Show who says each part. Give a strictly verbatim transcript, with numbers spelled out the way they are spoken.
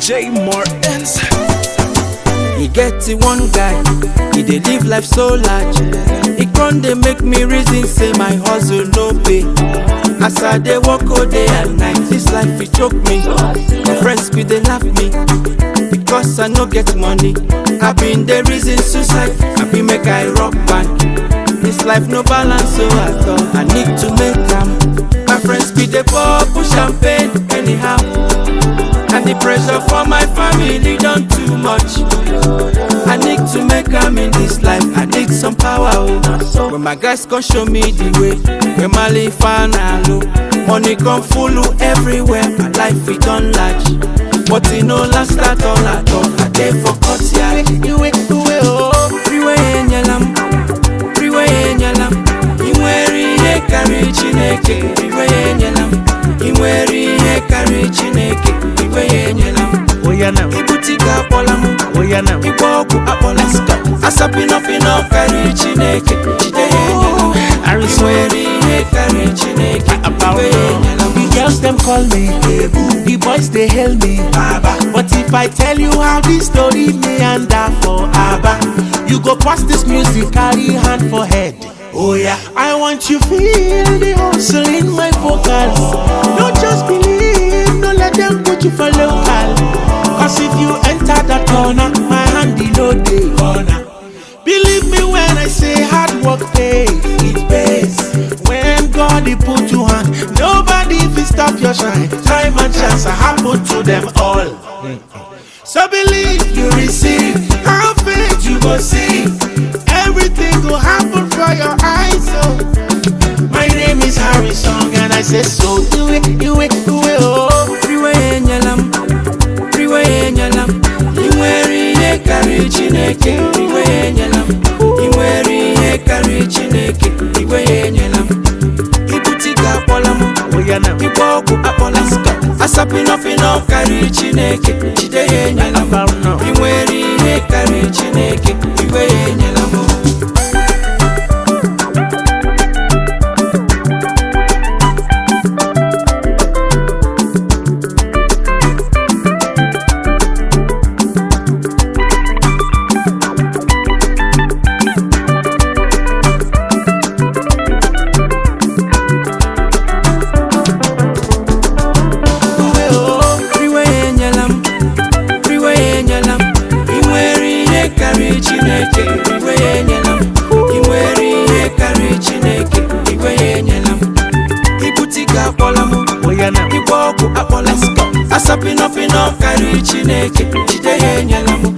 Speaker 1: J Martins.
Speaker 2: He get the one guy, he dey live life so large. He con dey make me reason say my hustle no pay. As I dey work all day and night, this life it choke me. My friends be dey laugh me because I no get money. I been dey reason suicide, I be make I rock band. This life no balance so at all, I need to make am. My friends be dey pour push champagne anyhow, and the pressure for my family done too much. I need to make am in this life, I need some power. Oh. When my guys come show me the way, when my life and I know money come full everywhere, my life it done large. But it no last at all at all. I dey for cut ya. You wait to way oh, freeway in your lamb, freeway in your lamb. You weary he carry chineke, freeway in your lamb. You weary he carry chineke, freeway in your lamb.
Speaker 3: Oh yeah now,
Speaker 2: Ibutika polamu,
Speaker 3: oh yeah now,
Speaker 2: Iboku apolaska. Asapino fino carry chineke, chide in your lamb. You weary he carry chineke, freeway in your lamb.
Speaker 3: the girls them call me Ebu, the boys they hail me Baba. But if I tell you how this story meander for Abba, you go pass this music, carry hand for head. Oh yeah, I want you feel the hustle in my vocals. Don't just believe, don't let them put you for local. Cause if you enter that corner, my hand in no day corner. Believe me when I say hard work pays, it pays. When God he put you on, nobody will stop your shine. Time and chance are happen to them all. So believe you receive, have faith you go see. Everything will happen for your eyes. So my name is Harry Song and I say so. Do it, do it, do it, oh.
Speaker 2: Freeway in your lamb, freeway in your lamb. You weary he carry chineke, freeway in your lamb. You weary he carry chineke, freeway in your lamb. Ibutika polamu,
Speaker 3: Oh yeah now,
Speaker 2: Iboku apolaska. Asapino fino carry chineke, chide in your lamb.
Speaker 3: about now.
Speaker 2: You weary he carry chineke, freeway in your lamb. Freeway in your lamb, you weary he carry chineke, freeway in your lamb. Ibutika polamu,
Speaker 3: Oh yeah now,
Speaker 2: Iboku apolaska. Asapino fino carry chineke, chide in your lamb.